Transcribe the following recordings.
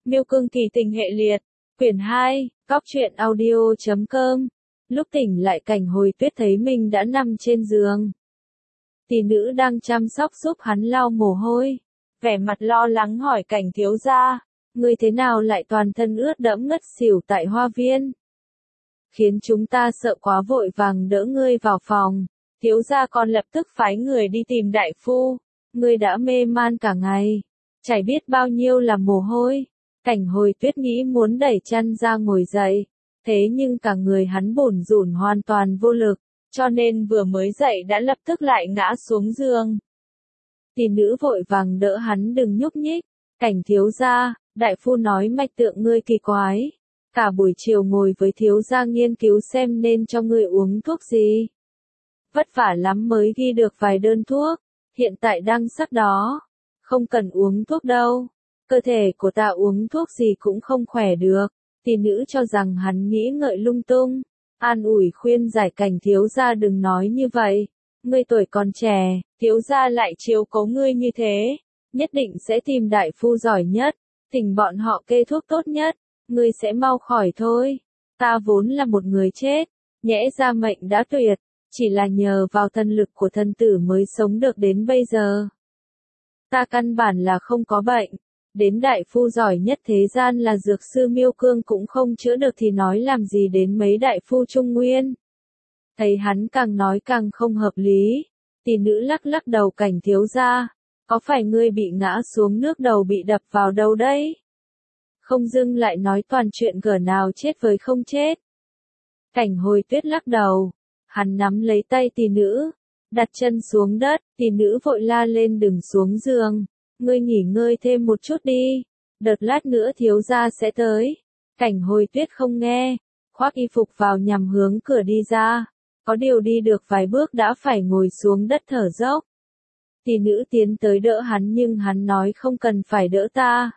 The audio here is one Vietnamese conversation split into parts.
Miêu Cương Kỳ Tình Hệ Liệt, quyển 2, Cóc truyện audio.com. Lúc tỉnh lại Cảnh Hồi Tuyết thấy mình đã nằm trên giường. Tỷ nữ đang chăm sóc giúp hắn lau mồ hôi, vẻ mặt lo lắng hỏi Cảnh thiếu gia, ngươi thế nào lại toàn thân ướt đẫm ngất xỉu tại hoa viên? Khiến chúng ta sợ quá vội vàng đỡ ngươi vào phòng, thiếu gia còn lập tức phái người đi tìm đại phu, ngươi đã mê man cả ngày, chảy biết bao nhiêu là mồ hôi. Cảnh Hồi Tuyết nghĩ muốn đẩy chăn ra ngồi dậy, thế nhưng cả người hắn bủn rủn hoàn toàn vô lực, cho nên vừa mới dậy đã lập tức lại ngã xuống giường. Tỷ nữ vội vàng đỡ hắn đừng nhúc nhích, Cảnh thiếu gia, đại phu nói mạch tượng ngươi kỳ quái, cả buổi chiều ngồi với thiếu gia nghiên cứu xem nên cho ngươi uống thuốc gì. Vất vả lắm mới ghi được vài đơn thuốc, hiện tại đang sắp đó, không cần uống thuốc đâu. Cơ thể của ta uống thuốc gì cũng không khỏe được. Tỷ nữ cho rằng hắn nghĩ ngợi lung tung, an ủi khuyên giải Cảnh thiếu gia đừng nói như vậy. Ngươi tuổi còn trẻ, thiếu gia lại chiếu cố ngươi như thế, nhất định sẽ tìm đại phu giỏi nhất, thỉnh bọn họ kê thuốc tốt nhất, ngươi sẽ mau khỏi thôi. Ta vốn là một người chết, nhẽ ra mệnh đã tuyệt, chỉ là nhờ vào thần lực của thân tử mới sống được đến bây giờ. Ta căn bản là không có bệnh. Đến đại phu giỏi nhất thế gian là dược sư Miêu Cương cũng không chữa được thì nói làm gì đến mấy đại phu Trung Nguyên. Thấy hắn càng nói càng không hợp lý, tỷ nữ lắc lắc đầu Cảnh thiếu gia, có phải ngươi bị ngã xuống nước đầu bị đập vào đâu đấy? Không dưng lại nói toàn chuyện gở nào chết với không chết. Cảnh Hồi Tuyết lắc đầu, hắn nắm lấy tay tỷ nữ, đặt chân xuống đất, tỷ nữ vội la lên đừng xuống giường. Ngươi nghỉ ngơi thêm một chút đi, đợt lát nữa thiếu gia sẽ tới. Cảnh Hồi Tuyết không nghe, khoác y phục vào nhằm hướng cửa đi ra, có điều đi được vài bước đã phải ngồi xuống đất thở dốc. Tỷ nữ tiến tới đỡ hắn nhưng hắn nói không cần phải đỡ ta.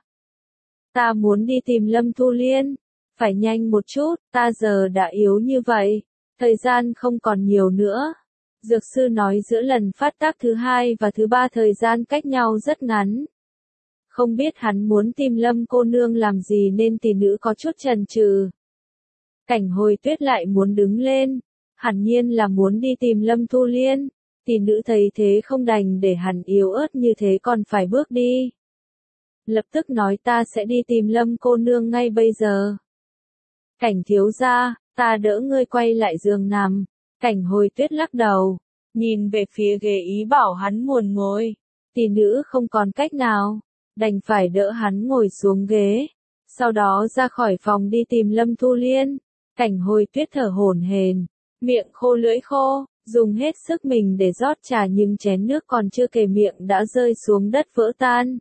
Ta muốn đi tìm Lâm Thu Liên, phải nhanh một chút, ta giờ đã yếu như vậy, thời gian không còn nhiều nữa. Dược sư nói giữa lần phát tác thứ 2 và thứ 3 thời gian cách nhau rất ngắn. Không biết hắn muốn tìm Lâm cô nương làm gì nên tỷ nữ có chút chần chừ. Cảnh Hồi Tuyết lại muốn đứng lên, hẳn nhiên là muốn đi tìm Lâm Thu Liên. Tỷ nữ thấy thế không đành để hắn yếu ớt như thế còn phải bước đi. Lập tức nói ta sẽ đi tìm Lâm cô nương ngay bây giờ. Cảnh thiếu gia, ta đỡ ngươi quay lại giường nằm. Cảnh Hồi Tuyết lắc đầu, nhìn về phía ghế ý bảo hắn nguồn ngồi. Tỷ nữ không còn cách nào, đành phải đỡ hắn ngồi xuống ghế. Sau đó ra khỏi phòng đi tìm Lâm Thu Liên. Cảnh Hồi Tuyết thở hổn hển, miệng khô lưỡi khô, dùng hết sức mình để rót trà nhưng chén nước còn chưa kề miệng đã rơi xuống đất vỡ tan.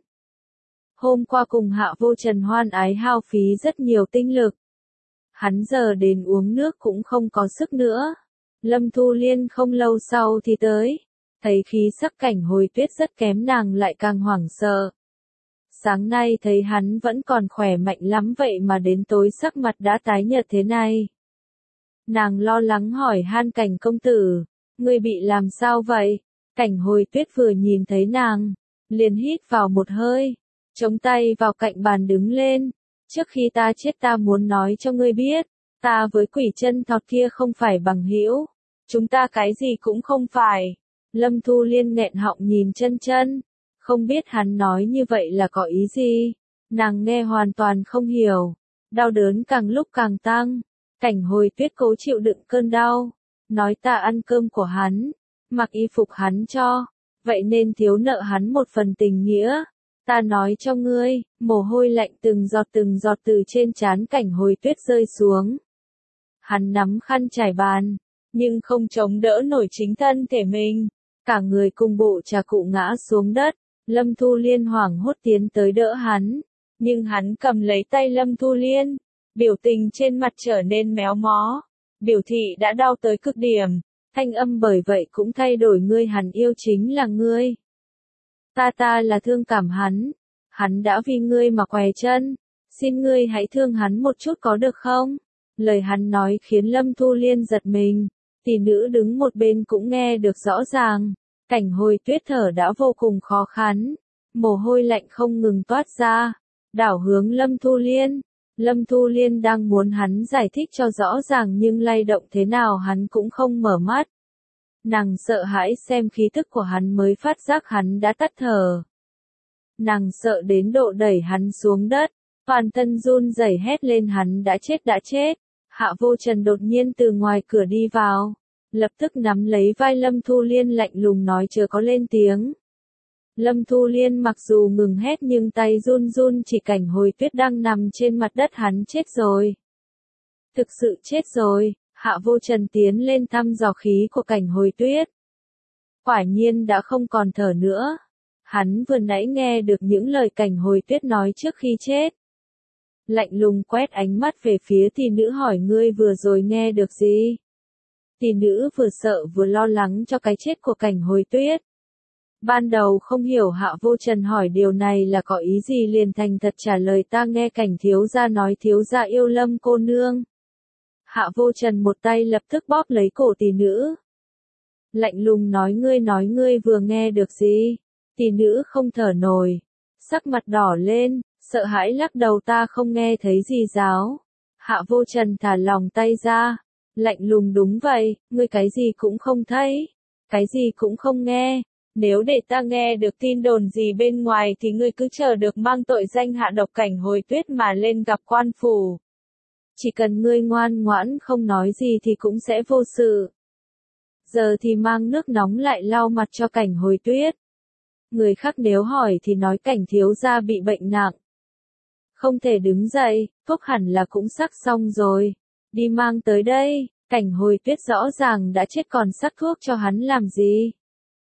Hôm qua cùng Hạ Vô Trần hoan ái hao phí rất nhiều tinh lực. Hắn giờ đến uống nước cũng không có sức nữa. Lâm Thu Liên không lâu sau thì tới, thấy khí sắc Cảnh Hồi Tuyết rất kém nàng lại càng hoảng sợ. Sáng nay thấy hắn vẫn còn khỏe mạnh lắm vậy mà đến tối sắc mặt đã tái nhợt thế này. Nàng lo lắng hỏi han Cảnh công tử, ngươi bị làm sao vậy? Cảnh Hồi Tuyết vừa nhìn thấy nàng, liền hít vào một hơi, chống tay vào cạnh bàn đứng lên. Trước khi ta chết ta muốn nói cho ngươi biết, ta với quỷ chân thọt kia không phải bằng hữu, chúng ta cái gì cũng không phải. Lâm Thu Liên nghẹn họng nhìn chân chân, không biết hắn nói như vậy là có ý gì. Nàng nghe hoàn toàn không hiểu, đau đớn càng lúc càng tăng. Cảnh Hồi Tuyết cố chịu đựng cơn đau, nói ta ăn cơm của hắn, mặc y phục hắn cho, vậy nên thiếu nợ hắn một phần tình nghĩa. Ta nói cho ngươi, mồ hôi lạnh từng giọt từ trên trán Cảnh Hồi Tuyết rơi xuống. Hắn nắm khăn trải bàn, nhưng không chống đỡ nổi chính thân thể mình, cả người cùng bộ trà cụ ngã xuống đất. Lâm Thu Liên hoảng hốt tiến tới đỡ hắn, nhưng hắn cầm lấy tay Lâm Thu Liên, biểu tình trên mặt trở nên méo mó, biểu thị đã đau tới cực điểm, thanh âm bởi vậy cũng thay đổi ngươi hắn yêu chính là ngươi. Ta là thương cảm hắn đã vì ngươi mà què chân, xin ngươi hãy thương hắn một chút có được không? Lời hắn nói khiến Lâm Thu Liên giật mình, tỷ nữ đứng một bên cũng nghe được rõ ràng. Cảnh Hồi Tuyết thở đã vô cùng khó khăn, mồ hôi lạnh không ngừng toát ra, đảo hướng Lâm Thu Liên. Lâm Thu Liên đang muốn hắn giải thích cho rõ ràng nhưng lay động thế nào hắn cũng không mở mắt. Nàng sợ hãi xem khí tức của hắn mới phát giác hắn đã tắt thở. Nàng sợ đến độ đẩy hắn xuống đất, toàn thân run rẩy hét lên hắn đã chết. Hạ Vô Trần đột nhiên từ ngoài cửa đi vào, lập tức nắm lấy vai Lâm Thu Liên lạnh lùng nói chớ có lên tiếng. Lâm Thu Liên mặc dù ngừng hét nhưng tay run run chỉ Cảnh Hồi Tuyết đang nằm trên mặt đất hắn chết rồi. Thực sự chết rồi, Hạ Vô Trần tiến lên thăm dò khí của Cảnh Hồi Tuyết. Quả nhiên đã không còn thở nữa. Hắn vừa nãy nghe được những lời Cảnh Hồi Tuyết nói trước khi chết. Lạnh lùng quét ánh mắt về phía tỷ nữ hỏi ngươi vừa rồi nghe được gì? Tỷ nữ vừa sợ vừa lo lắng cho cái chết của Cảnh Hồi Tuyết. Ban đầu không hiểu Hạ Vô Trần hỏi điều này là có ý gì liền thành thật trả lời ta nghe Cảnh thiếu gia nói thiếu gia yêu Lâm cô nương. Hạ Vô Trần một tay lập tức bóp lấy cổ tỷ nữ. Lạnh lùng nói ngươi vừa nghe được gì? Tỷ nữ không thở nổi, sắc mặt đỏ lên, sợ hãi lắc đầu ta không nghe thấy gì giáo. Hạ Vô Trần thả lòng tay ra, lạnh lùng đúng vậy, ngươi cái gì cũng không thấy, cái gì cũng không nghe. Nếu để ta nghe được tin đồn gì bên ngoài thì ngươi cứ chờ được mang tội danh hạ độc Cảnh Hồi Tuyết mà lên gặp quan phủ. Chỉ cần ngươi ngoan ngoãn không nói gì thì cũng sẽ vô sự. Giờ thì mang nước nóng lại lau mặt cho Cảnh Hồi Tuyết. Người khác nếu hỏi thì nói Cảnh thiếu gia bị bệnh nặng. Không thể đứng dậy, thuốc hẳn là cũng sắc xong rồi. Đi mang tới đây, Cảnh Hồi Tuyết rõ ràng đã chết còn sắc thuốc cho hắn làm gì.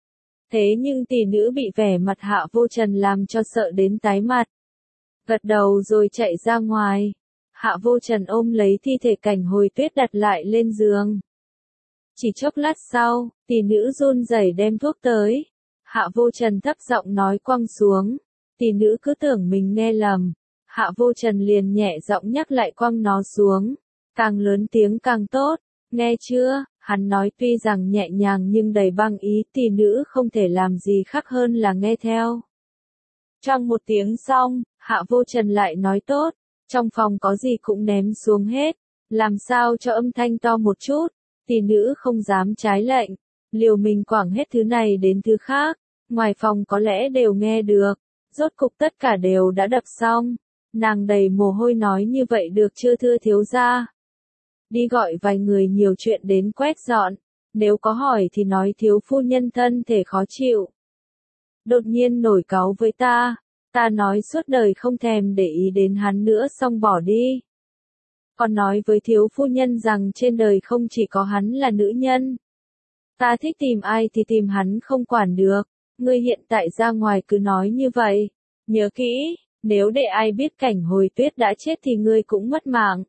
Thế nhưng tỷ nữ bị vẻ mặt Hạ Vô Trần làm cho sợ đến tái mặt. Gật đầu rồi chạy ra ngoài. Hạ Vô Trần ôm lấy thi thể Cảnh Hồi Tuyết đặt lại lên giường. Chỉ chốc lát sau, tỷ nữ run rẩy đem thuốc tới. Hạ Vô Trần thấp giọng nói quăng xuống. Tỷ nữ cứ tưởng mình nghe lầm. Hạ Vô Trần liền nhẹ giọng nhắc lại quăng nó xuống. Càng lớn tiếng càng tốt. Nghe chưa? Hắn nói tuy rằng nhẹ nhàng nhưng đầy băng ý, tỷ nữ không thể làm gì khác hơn là nghe theo. Trong một tiếng xong, Hạ Vô Trần lại nói tốt, trong phòng có gì cũng ném xuống hết, làm sao cho âm thanh to một chút, tỷ nữ không dám trái lệnh, liều mình quẳng hết thứ này đến thứ khác, ngoài phòng có lẽ đều nghe được, rốt cục tất cả đều đã đập xong, nàng đầy mồ hôi nói như vậy được chưa thưa thiếu gia? Đi gọi vài người nhiều chuyện đến quét dọn, nếu có hỏi thì nói thiếu phu nhân thân thể khó chịu. Đột nhiên nổi cáu với ta nói suốt đời không thèm để ý đến hắn nữa xong bỏ đi. Còn nói với thiếu phu nhân rằng trên đời không chỉ có hắn là nữ nhân. Ta thích tìm ai thì tìm hắn không quản được, ngươi hiện tại ra ngoài cứ nói như vậy. Nhớ kỹ, nếu để ai biết Cảnh Hồi Tuyết đã chết thì ngươi cũng mất mạng.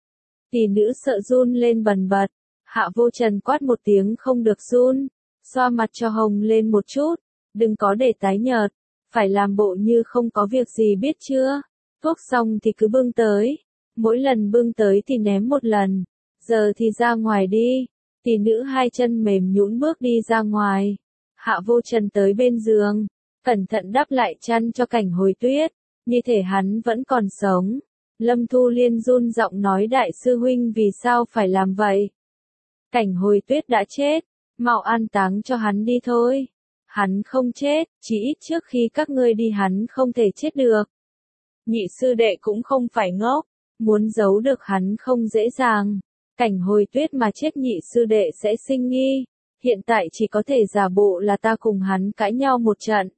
Tỷ nữ sợ run lên bần bật, Hạ Vô Trần quát một tiếng không được run, xoa mặt cho hồng lên một chút, đừng có để tái nhợt, phải làm bộ như không có việc gì biết chưa, thuốc xong thì cứ bưng tới, mỗi lần bưng tới thì ném một lần, giờ thì ra ngoài đi, tỷ nữ hai chân mềm nhũn bước đi ra ngoài, Hạ Vô Trần tới bên giường, cẩn thận đắp lại chăn cho Cảnh Hồi Tuyết, như thể hắn vẫn còn sống. Lâm Thu Liên run giọng nói đại sư huynh vì sao phải làm vậy? Cảnh Hồi Tuyết đã chết, mau an táng cho hắn đi thôi. Hắn không chết, chỉ ít trước khi các ngươi đi hắn không thể chết được. Nhị sư đệ cũng không phải ngốc, muốn giấu được hắn không dễ dàng. Cảnh Hồi Tuyết mà chết nhị sư đệ sẽ sinh nghi, hiện tại chỉ có thể giả bộ là ta cùng hắn cãi nhau một trận.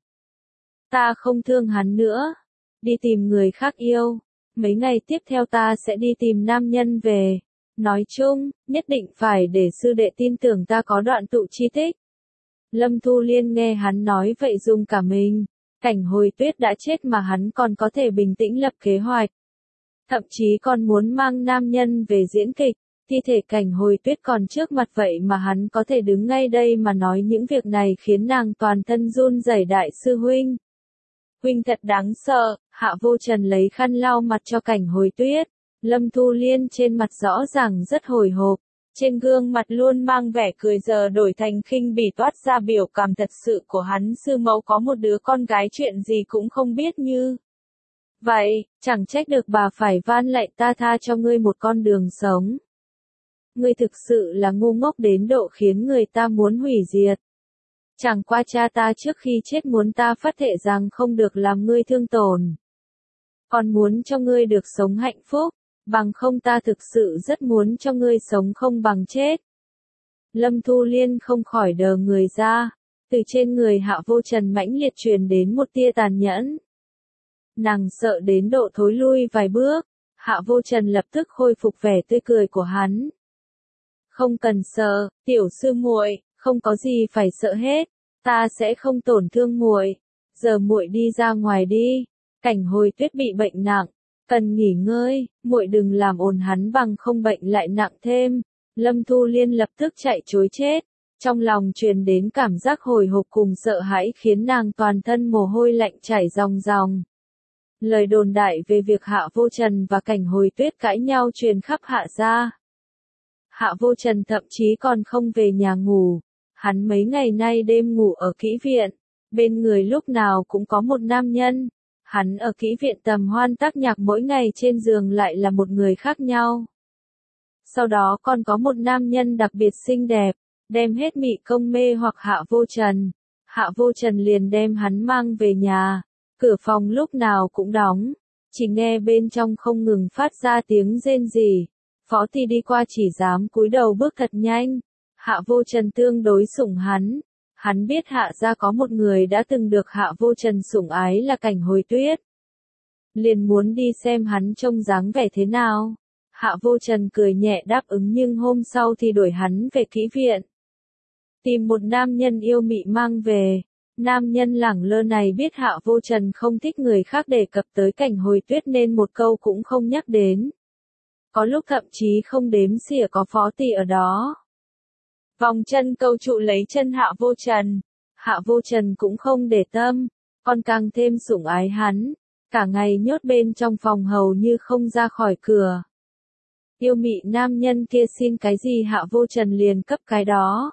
Ta không thương hắn nữa, đi tìm người khác yêu. Mấy ngày tiếp theo ta sẽ đi tìm nam nhân về. Nói chung, nhất định phải để sư đệ tin tưởng ta có đoạn tụ chi tiết. Lâm Thu Liên nghe hắn nói vậy run cả mình. Cảnh Hồi Tuyết đã chết mà hắn còn có thể bình tĩnh lập kế hoạch. Thậm chí còn muốn mang nam nhân về diễn kịch. Thi thể Cảnh Hồi Tuyết còn trước mặt vậy mà hắn có thể đứng ngay đây mà nói những việc này khiến nàng toàn thân run rẩy đại sư huynh. Huynh thật đáng sợ, Hạ Vô Trần lấy khăn lau mặt cho Cảnh Hồi Tuyết. Lâm Thu Liên trên mặt rõ ràng rất hồi hộp. Trên gương mặt luôn mang vẻ cười giờ đổi thành khinh bỉ toát ra biểu cảm thật sự của hắn sư mẫu có một đứa con gái chuyện gì cũng không biết như. Vậy, chẳng trách được bà phải van lạy ta tha cho ngươi một con đường sống. Ngươi thực sự là ngu ngốc đến độ khiến người ta muốn hủy diệt. Chẳng qua cha ta trước khi chết muốn ta phát thệ rằng không được làm ngươi thương tổn. Còn muốn cho ngươi được sống hạnh phúc, bằng không ta thực sự rất muốn cho ngươi sống không bằng chết. Lâm Thu Liên không khỏi đờ người ra, từ trên người Hạ Vô Trần mãnh liệt truyền đến một tia tàn nhẫn. Nàng sợ đến độ thối lui vài bước, Hạ Vô Trần lập tức khôi phục vẻ tươi cười của hắn. Không cần sợ, tiểu sư muội, không có gì phải sợ hết, ta sẽ không tổn thương muội. Giờ muội đi ra ngoài đi, Cảnh Hồi Tuyết bị bệnh nặng, cần nghỉ ngơi, muội đừng làm ồn hắn bằng không bệnh lại nặng thêm. Lâm Thu Liên lập tức chạy trối chết, trong lòng truyền đến cảm giác hồi hộp cùng sợ hãi khiến nàng toàn thân mồ hôi lạnh chảy ròng ròng. Lời đồn đại về việc Hạ Vô Trần và Cảnh Hồi Tuyết cãi nhau truyền khắp Hạ gia. Hạ Vô Trần thậm chí còn không về nhà ngủ, hắn mấy ngày nay đêm ngủ ở kỹ viện, bên người lúc nào cũng có một nam nhân. Hắn ở kỹ viện tầm hoan tác nhạc mỗi ngày trên giường lại là một người khác nhau. Sau đó còn có một nam nhân đặc biệt xinh đẹp, đem hết mị công mê hoặc Hạ Vô Trần. Hạ Vô Trần liền đem hắn mang về nhà, cửa phòng lúc nào cũng đóng, chỉ nghe bên trong không ngừng phát ra tiếng rên rỉ. Phó Tì đi qua chỉ dám cúi đầu bước thật nhanh. Hạ Vô Trần tương đối sủng hắn. Hắn biết Hạ gia có một người đã từng được Hạ Vô Trần sủng ái là Cảnh Hồi Tuyết. Liền muốn đi xem hắn trông dáng vẻ thế nào. Hạ Vô Trần cười nhẹ đáp ứng nhưng hôm sau thì đuổi hắn về kỹ viện. Tìm một nam nhân yêu mị mang về. Nam nhân lẳng lơ này biết Hạ Vô Trần không thích người khác đề cập tới Cảnh Hồi Tuyết nên một câu cũng không nhắc đến. Có lúc thậm chí không đếm xỉa có Phó Tì ở đó. Vòng chân câu trụ lấy chân Hạ Vô Trần. Hạ Vô Trần cũng không để tâm, còn càng thêm sủng ái hắn. Cả ngày nhốt bên trong phòng hầu như không ra khỏi cửa. Yêu mị nam nhân kia xin cái gì Hạ Vô Trần liền cấp cái đó.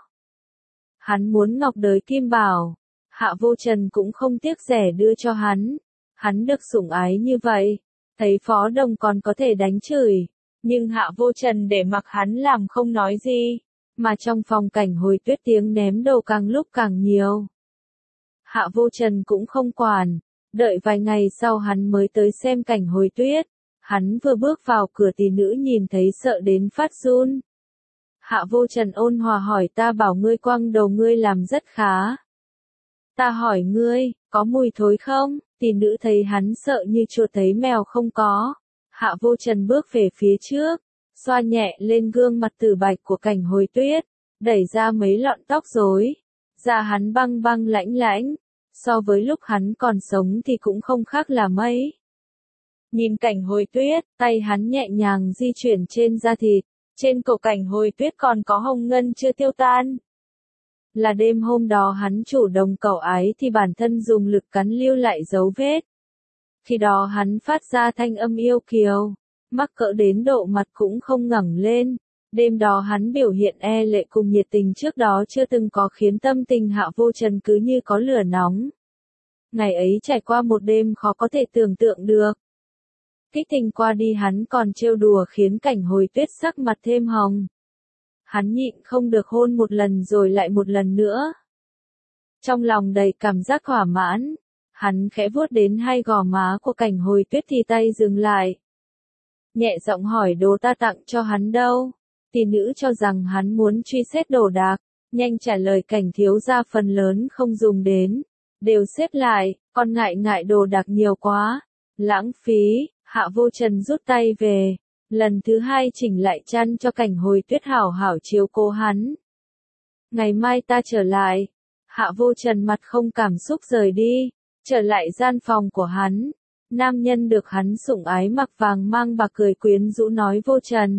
Hắn muốn ngọc đới kim bảo, Hạ Vô Trần cũng không tiếc rẻ đưa cho hắn. Hắn được sủng ái như vậy, thấy Phó Đồng còn có thể đánh chửi, nhưng Hạ Vô Trần để mặc hắn làm không nói gì, mà trong phòng Cảnh Hồi Tuyết tiếng ném đồ càng lúc càng nhiều. Hạ Vô Trần cũng không quản, đợi vài ngày sau hắn mới tới xem Cảnh Hồi Tuyết. Hắn vừa bước vào cửa tỷ nữ nhìn thấy sợ đến phát run. Hạ Vô Trần ôn hòa hỏi ta bảo ngươi quăng đầu ngươi làm rất khá. Ta hỏi ngươi, có mùi thối không? Tỷ nữ thấy hắn sợ như chuột thấy mèo không có. Hạ Vô Trần bước về phía trước, xoa nhẹ lên gương mặt tử bạch của Cảnh Hồi Tuyết, đẩy ra mấy lọn tóc rối. Da hắn băng băng lãnh lãnh, so với lúc hắn còn sống thì cũng không khác là mấy. Nhìn Cảnh Hồi Tuyết, tay hắn nhẹ nhàng di chuyển trên da thịt, trên cổ Cảnh Hồi Tuyết còn có hồng ngân chưa tiêu tan. Là đêm hôm đó hắn chủ động cầu ái thì bản thân dùng lực cắn lưu lại dấu vết. Khi đó hắn phát ra thanh âm yêu kiều, mắc cỡ đến độ mặt cũng không ngẩng lên. Đêm đó hắn biểu hiện e lệ cùng nhiệt tình trước đó chưa từng có khiến tâm tình Hạ Vô Trần cứ như có lửa nóng. Ngày ấy trải qua một đêm khó có thể tưởng tượng được. Kích tình qua đi hắn còn trêu đùa khiến Cảnh Hồi Tuyết sắc mặt thêm hồng. Hắn nhịn không được hôn một lần rồi lại một lần nữa. Trong lòng đầy cảm giác thỏa mãn, hắn khẽ vuốt đến hai gò má của Cảnh Hồi Tuyết thì tay dừng lại. Nhẹ giọng hỏi đồ ta tặng cho hắn đâu? Tỷ nữ cho rằng hắn muốn truy xét đồ đạc, nhanh trả lời Cảnh thiếu gia phần lớn không dùng đến, đều xếp lại, còn ngại đồ đạc nhiều quá, lãng phí. Hạ Vô Trần rút tay về, lần thứ hai chỉnh lại chăn cho Cảnh Hồi Tuyết hảo hảo chiếu cố hắn. Ngày mai ta trở lại. Hạ Vô Trần mặt không cảm xúc rời đi, trở lại gian phòng của hắn. Nam nhân được hắn sủng ái mặc vàng mang bạc cười quyến rũ nói Vô Trần.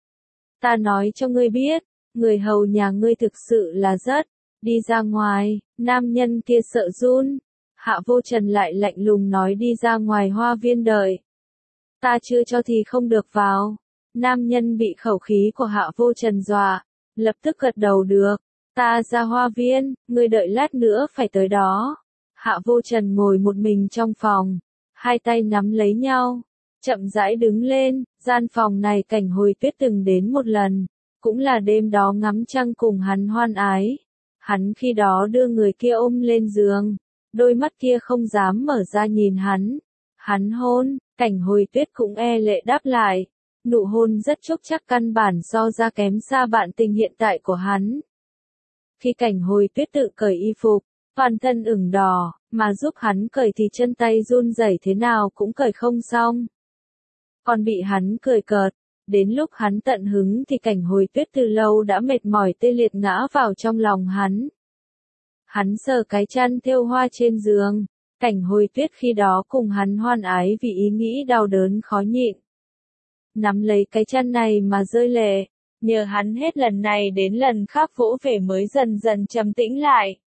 Ta nói cho ngươi biết, người hầu nhà ngươi thực sự là rất, đi ra ngoài, nam nhân kia sợ run. Hạ Vô Trần lại lạnh lùng nói đi ra ngoài hoa viên đợi. Ta chưa cho thì không được vào. Nam nhân bị khẩu khí của Hạ Vô Trần dọa, lập tức gật đầu được. Ta ra hoa viên, ngươi đợi lát nữa phải tới đó. Hạ Vô Trần ngồi một mình trong phòng. hai tay nắm lấy nhau, chậm rãi đứng lên. Gian phòng này Cảnh Hồi Tuyết từng đến một lần, cũng là đêm đó ngắm trăng cùng hắn hoan ái. Hắn khi đó đưa người kia ôm lên giường, đôi mắt kia không dám mở ra nhìn hắn. Hắn hôn, Cảnh Hồi Tuyết cũng e lệ đáp lại. Nụ hôn rất chúc chắc căn bản so ra kém xa bạn tình hiện tại của hắn. Khi Cảnh Hồi Tuyết tự cởi y phục, toàn thân ửng đỏ, mà giúp hắn cởi thì chân tay run rẩy thế nào cũng cởi không xong. Còn bị hắn cười cợt, đến lúc hắn tận hứng thì Cảnh Hồi Tuyết từ lâu đã mệt mỏi tê liệt ngã vào trong lòng hắn. Hắn sờ cái chăn thêu hoa trên giường, Cảnh Hồi Tuyết khi đó cùng hắn hoan ái vì ý nghĩ đau đớn khó nhịn. Nắm lấy cái chăn này mà rơi lệ, nhờ hắn hết lần này đến lần khác vỗ về mới dần dần trầm tĩnh lại.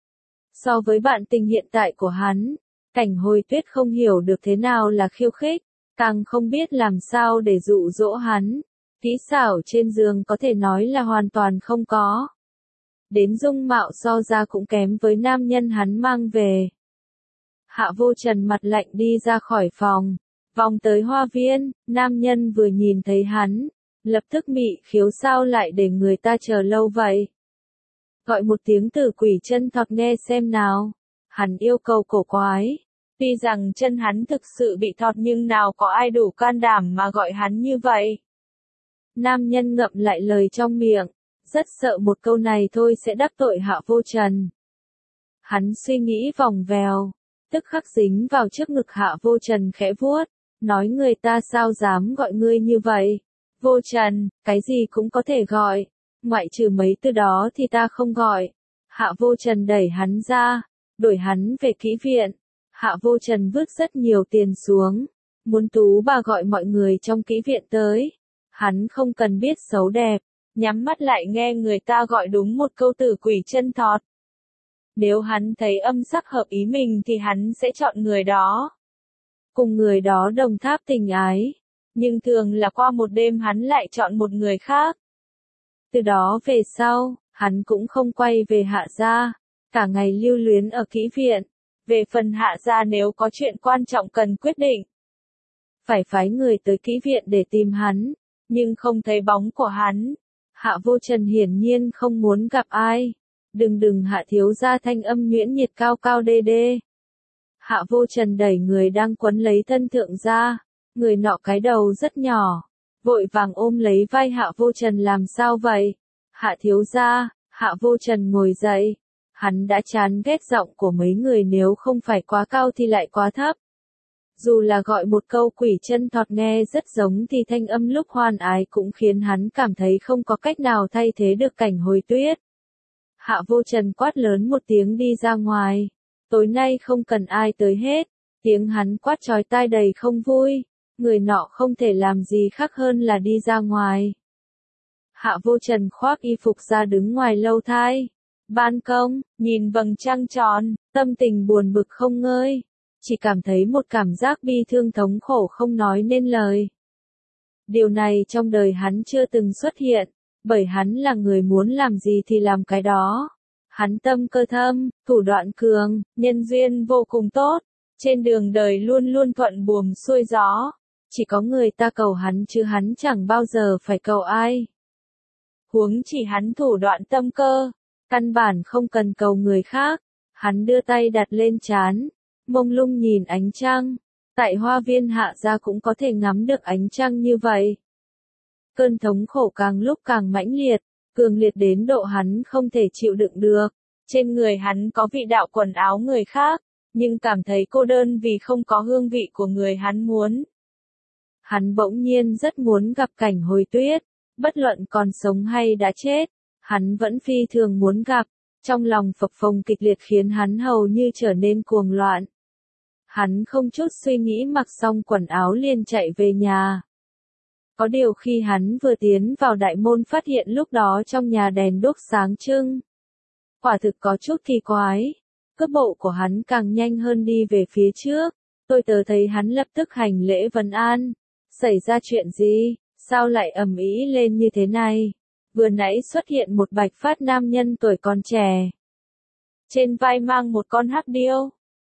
So với bạn tình hiện tại của hắn, Cảnh Hồi Tuyết không hiểu được thế nào là khiêu khích, càng không biết làm sao để dụ dỗ hắn. Kỹ xảo trên giường có thể nói là hoàn toàn không có. Đến dung mạo so ra cũng kém với nam nhân hắn mang về. Hạ Vô Trần mặt lạnh đi ra khỏi phòng, vòng tới hoa viên. Nam nhân vừa nhìn thấy hắn, lập tức mị khiếu, sao lại để người ta chờ lâu vậy? Gọi một tiếng Tử Quỷ Chân Thọt nghe xem nào. Hắn yêu cầu cổ quái. Tuy rằng chân hắn thực sự bị thọt nhưng nào có ai đủ can đảm mà gọi hắn như vậy. Nam nhân ngậm lại lời trong miệng, rất sợ một câu này thôi sẽ đắc tội Hạ Vô Trần. Hắn suy nghĩ vòng vèo, tức khắc dính vào trước ngực Hạ Vô Trần khẽ vuốt, nói người ta sao dám gọi ngươi như vậy. Vô Trần, cái gì cũng có thể gọi, ngoại trừ mấy từ đó thì ta không gọi. Hạ Vô Trần đẩy hắn ra, đuổi hắn về kỹ viện. Hạ Vô Trần vứt rất nhiều tiền xuống, muốn Tú bà gọi mọi người trong kỹ viện tới. Hắn không cần biết xấu đẹp, nhắm mắt lại nghe người ta gọi đúng một câu Tử Quỷ Chân Thọt. Nếu hắn thấy âm sắc hợp ý mình thì hắn sẽ chọn người đó. Cùng người đó đồng tháp tình ái, nhưng thường là qua một đêm hắn lại chọn một người khác. Từ đó về sau, hắn cũng không quay về Hạ gia, cả ngày lưu luyến ở kỹ viện. Về phần Hạ gia nếu có chuyện quan trọng cần quyết định, phải phái người tới kỹ viện để tìm hắn, nhưng không thấy bóng của hắn. Hạ Vô Trần hiển nhiên không muốn gặp ai. Đừng Hạ thiếu gia, thanh âm nhuyễn nhiệt cao cao đê đê. Hạ Vô Trần đẩy người đang quấn lấy thân thượng ra, người nọ cái đầu rất nhỏ, vội vàng ôm lấy vai Hạ Vô Trần. Làm sao vậy? Hạ thiếu gia. Hạ Vô Trần ngồi dậy. Hắn đã chán ghét giọng của mấy người, nếu không phải quá cao thì lại quá thấp. Dù là gọi một câu Quỷ Chân Thọt nghe rất giống thì thanh âm lúc hoan ái cũng khiến hắn cảm thấy không có cách nào thay thế được Cảnh Hồi Tuyết. Hạ Vô Trần quát lớn một tiếng đi ra ngoài. Tối nay không cần ai tới hết. Tiếng hắn quát chói tai đầy không vui. Người nọ không thể làm gì khác hơn là đi ra ngoài. Hạ Vô Trần khoác y phục ra đứng ngoài lâu thai ban công, nhìn vầng trăng tròn, tâm tình buồn bực không ngơi. Chỉ cảm thấy một cảm giác bi thương thống khổ không nói nên lời. Điều này trong đời hắn chưa từng xuất hiện, bởi hắn là người muốn làm gì thì làm cái đó. Hắn tâm cơ thâm, thủ đoạn cường, nhân duyên vô cùng tốt. Trên đường đời luôn luôn thuận buồm xuôi gió. Chỉ có người ta cầu hắn chứ hắn chẳng bao giờ phải cầu ai. Huống chỉ hắn thủ đoạn tâm cơ, căn bản không cần cầu người khác. Hắn đưa tay đặt lên trán, mông lung nhìn ánh trăng. Tại hoa viên Hạ gia cũng có thể ngắm được ánh trăng như vậy. Cơn thống khổ càng lúc càng mãnh liệt, cường liệt đến độ hắn không thể chịu đựng được. Trên người hắn có vị đạo quần áo người khác, nhưng cảm thấy cô đơn vì không có hương vị của người hắn muốn. Hắn bỗng nhiên rất muốn gặp Cảnh Hồi Tuyết, bất luận còn sống hay đã chết, hắn vẫn phi thường muốn gặp. Trong lòng phập phồng kịch liệt khiến hắn hầu như trở nên cuồng loạn. Hắn không chút suy nghĩ mặc xong quần áo liền chạy về nhà. Có điều khi hắn vừa tiến vào đại môn phát hiện lúc đó trong nhà đèn đuốc sáng trưng. Quả thực có chút kỳ quái. Cước bộ của hắn càng nhanh hơn đi về phía trước. Tôi thấy hắn lập tức hành lễ vấn an. Xảy ra chuyện gì? Sao lại ầm ĩ lên như thế này? Vừa nãy xuất hiện một bạch phát nam nhân tuổi còn trẻ. Trên vai mang một con hắc điêu.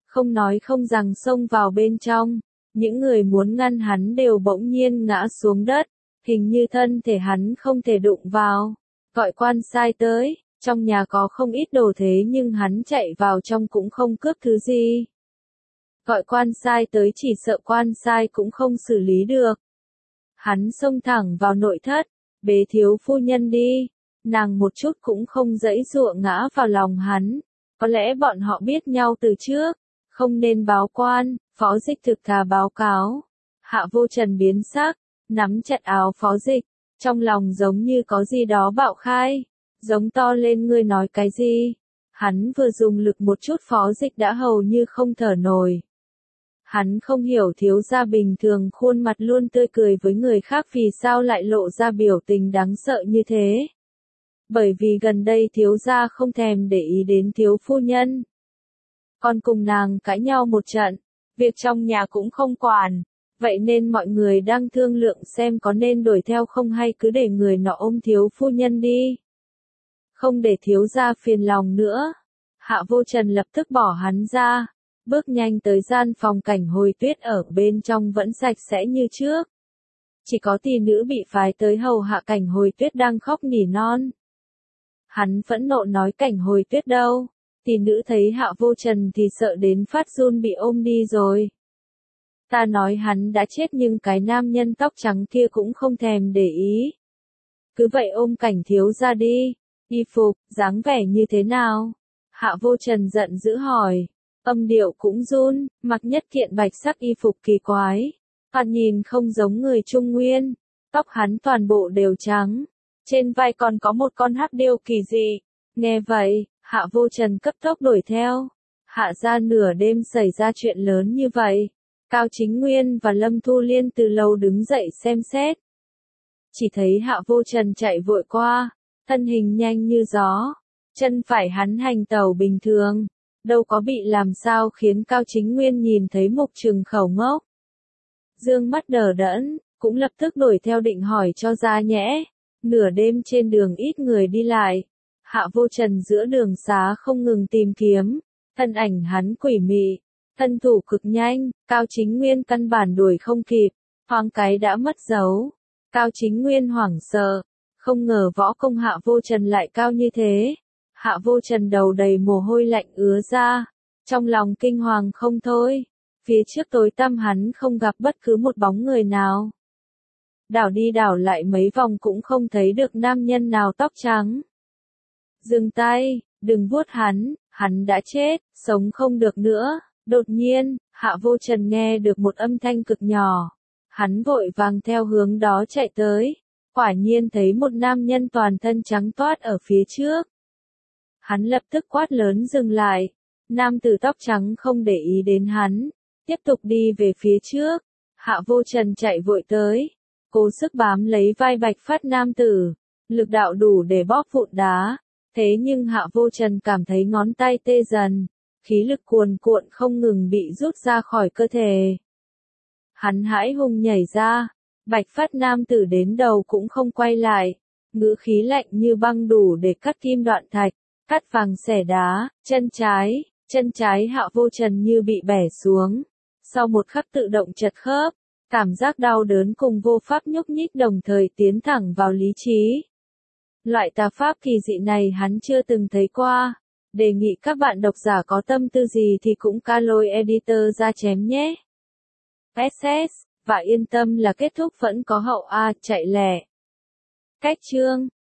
không nói không rằng xông vào bên trong. Những người muốn ngăn hắn đều bỗng nhiên ngã xuống đất, hình như thân thể hắn không thể đụng vào. Gọi quan sai tới, trong nhà có không ít đồ thế nhưng hắn chạy vào trong cũng không cướp thứ gì. Gọi quan sai tới chỉ sợ quan sai cũng không xử lý được. Hắn xông thẳng vào nội thất, bế thiếu phu nhân đi. Nàng một chút cũng không giãy giụa ngã vào lòng hắn. Có lẽ bọn họ biết nhau từ trước, không nên báo quan. Phó Dịch thực thà báo cáo. Hạ Vô Trần biến sắc, nắm chặt áo Phó Dịch, trong lòng giống như có gì đó bạo khai, giống to lên ngươi nói cái gì. Hắn vừa dùng lực một chút Phó Dịch đã hầu như không thở nổi. Hắn không hiểu thiếu gia bình thường khuôn mặt luôn tươi cười với người khác vì sao lại lộ ra biểu tình đáng sợ như thế. Bởi vì gần đây thiếu gia không thèm để ý đến thiếu phu nhân. Còn cùng nàng cãi nhau một trận, việc trong nhà cũng không quản, vậy nên mọi người đang thương lượng xem có nên đuổi theo không hay cứ để người nọ ôm thiếu phu nhân đi. Không để thiếu gia phiền lòng nữa. Hạ Vô Trần lập tức bỏ hắn ra, bước nhanh tới gian phòng Cảnh Hồi Tuyết ở bên trong vẫn sạch sẽ như trước. Chỉ có tỷ nữ bị phái tới hầu hạ Cảnh Hồi Tuyết đang khóc nỉ non. Hắn phẫn nộ nói Cảnh Hồi Tuyết đâu, tỷ nữ thấy Hạ Vô Trần thì sợ đến phát run bị ôm đi rồi. Ta nói hắn đã chết nhưng cái nam nhân tóc trắng kia cũng không thèm để ý. Cứ vậy ôm Cảnh thiếu ra đi, y phục, dáng vẻ như thế nào? Hạ Vô Trần giận dữ hỏi, âm điệu cũng run, mặc nhất kiện bạch sắc y phục kỳ quái. Thoạt nhìn không giống người Trung Nguyên, tóc hắn toàn bộ đều trắng, trên vai còn có một con hắc điêu kỳ dị. Nghe vậy, Hạ Vô Trần cấp tốc đuổi theo. Hạ ra nửa đêm xảy ra chuyện lớn như vậy. Cao Chính Nguyên và Lâm Thu Liên từ lâu đứng dậy xem xét. Chỉ thấy Hạ Vô Trần chạy vội qua, thân hình nhanh như gió, chân phải hắn hành tẩu bình thường, đâu có bị làm sao khiến Cao Chính Nguyên nhìn thấy mục trừng khẩu ngốc. Dương mắt đờ đẫn, cũng lập tức đuổi theo định hỏi cho ra nhẽ. Nửa đêm trên đường ít người đi lại, Hạ Vô Trần giữa đường xá không ngừng tìm kiếm, thân ảnh hắn quỷ mị, thân thủ cực nhanh, Cao Chính Nguyên căn bản đuổi không kịp, thoáng cái đã mất dấu. Cao Chính Nguyên hoảng sợ, không ngờ võ công Hạ Vô Trần lại cao như thế. Hạ Vô Trần đầu đầy mồ hôi lạnh ứa ra, trong lòng kinh hoàng không thôi. Phía trước tối tăm hắn không gặp bất cứ một bóng người nào. Đảo đi đảo lại mấy vòng cũng không thấy được nam nhân nào tóc trắng. Dừng tay, đừng vuốt hắn đã chết, sống không được nữa. Đột nhiên, Hạ Vô Trần nghe được một âm thanh cực nhỏ. Hắn vội vàng theo hướng đó chạy tới. Quả nhiên thấy một nam nhân toàn thân trắng toát ở phía trước. Hắn lập tức quát lớn dừng lại. Nam tử tóc trắng không để ý đến hắn, tiếp tục đi về phía trước. Hạ Vô Trần chạy vội tới, cố sức bám lấy vai bạch phát nam tử, lực đạo đủ để bóp vụn đá. Thế nhưng Hạ Vô Trần cảm thấy ngón tay tê dần, khí lực cuồn cuộn không ngừng bị rút ra khỏi cơ thể. Hắn hãi hùng nhảy ra, bạch phát nam tử đến đầu cũng không quay lại, ngữ khí lạnh như băng đủ để cắt kim đoạn thạch, cắt vàng xẻ đá. Chân trái Hạ Vô Trần như bị bẻ xuống, sau một khắc tự động chật khớp, cảm giác đau đớn cùng vô pháp nhúc nhích đồng thời tiến thẳng vào lý trí. Loại tà pháp kỳ dị này hắn chưa từng thấy qua. Đề nghị các bạn độc giả có tâm tư gì thì cũng ca lôi editor ra chém nhé. SS, và yên tâm là kết thúc vẫn có hậu A, chạy lẹ. Cách chương